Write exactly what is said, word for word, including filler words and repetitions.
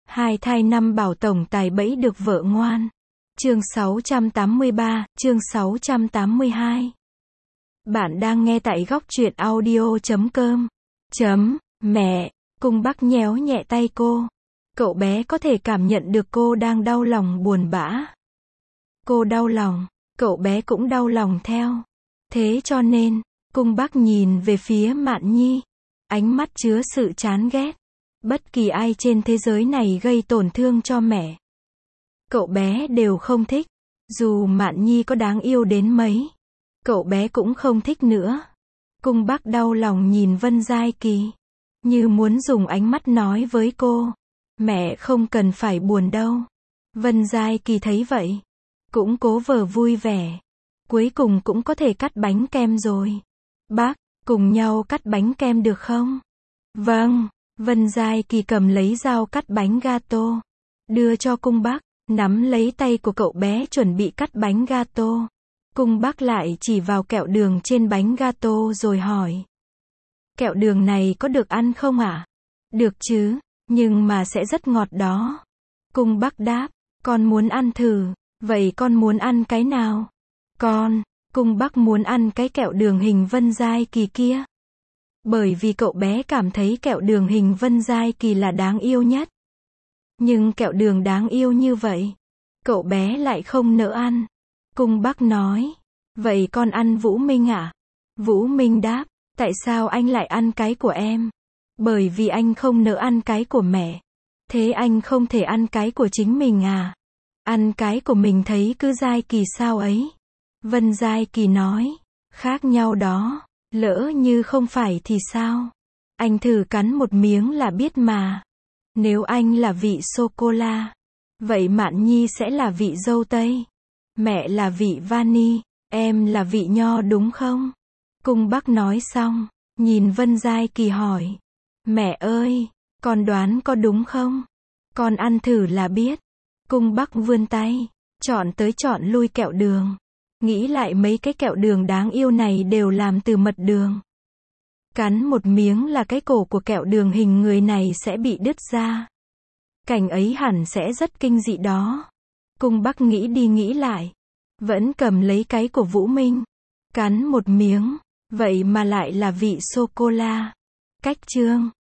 Hai thai năm bảo tổng tài bẫy được vợ ngoan. Chương sáu trăm tám mươi ba, chương sáu trăm tám mươi hai. Bạn đang nghe tại góc truyện audio chấm com. Chấm, mẹ, Cung Bắc nhéo nhẹ tay cô. Cậu bé có thể cảm nhận được cô đang đau lòng buồn bã. Cô đau lòng, cậu bé cũng đau lòng theo. Thế cho nên, Cung Bắc nhìn về phía Mạn Nhi. Ánh mắt chứa sự chán ghét. Bất kỳ ai trên thế giới này gây tổn thương cho mẹ, cậu bé đều không thích. Dù Mạn Nhi có đáng yêu đến mấy, cậu bé cũng không thích nữa. Cung Bắc đau lòng nhìn Vân Giai Kỳ, như muốn dùng ánh mắt nói với cô, mẹ không cần phải buồn đâu. Vân Giai Kỳ thấy vậy, cũng cố vờ vui vẻ. Cuối cùng cũng có thể cắt bánh kem rồi. Bác, cùng nhau cắt bánh kem được không? Vâng. Vân Giai Kỳ cầm lấy dao cắt bánh gato, đưa cho Cung Bắc, nắm lấy tay của cậu bé chuẩn bị cắt bánh gato. Cung Bắc lại chỉ vào kẹo đường trên bánh gato rồi hỏi. Kẹo đường này có được ăn không ạ? À? Được chứ, nhưng mà sẽ rất ngọt đó. Cung Bắc đáp, con muốn ăn thử. Vậy con muốn ăn cái nào? Con, Cung Bắc muốn ăn cái kẹo đường hình Vân Giai Kỳ kia. Bởi vì cậu bé cảm thấy kẹo đường hình Vân Giai Kỳ là đáng yêu nhất. Nhưng kẹo đường đáng yêu như vậy, cậu bé lại không nỡ ăn. Cung Bắc nói, vậy con ăn Vũ Minh à? Vũ Minh đáp, tại sao anh lại ăn cái của em? Bởi vì anh không nỡ ăn cái của mẹ. Thế anh không thể ăn cái của chính mình à? Ăn cái của mình thấy cứ Giai Kỳ sao ấy. Vân Giai Kỳ nói, khác nhau đó. Lỡ như không phải thì sao? Anh thử cắn một miếng là biết mà. Nếu anh là vị sô-cô-la, vậy Mạn Nhi sẽ là vị dâu tây. Mẹ là vị vani, em là vị nho đúng không? Cung Bắc nói xong, nhìn Vân Giai Kỳ hỏi. Mẹ ơi, con đoán có đúng không? Con ăn thử là biết. Cung Bắc vươn tay, chọn tới chọn lui kẹo đường. Nghĩ lại mấy cái kẹo đường đáng yêu này đều làm từ mật đường. Cắn một miếng là cái cổ của kẹo đường hình người này sẽ bị đứt ra. Cảnh ấy hẳn sẽ rất kinh dị đó. Cung Bắc nghĩ đi nghĩ lại, vẫn cầm lấy cái của Vũ Minh. Cắn một miếng, vậy mà lại là vị sô-cô-la. Cách chương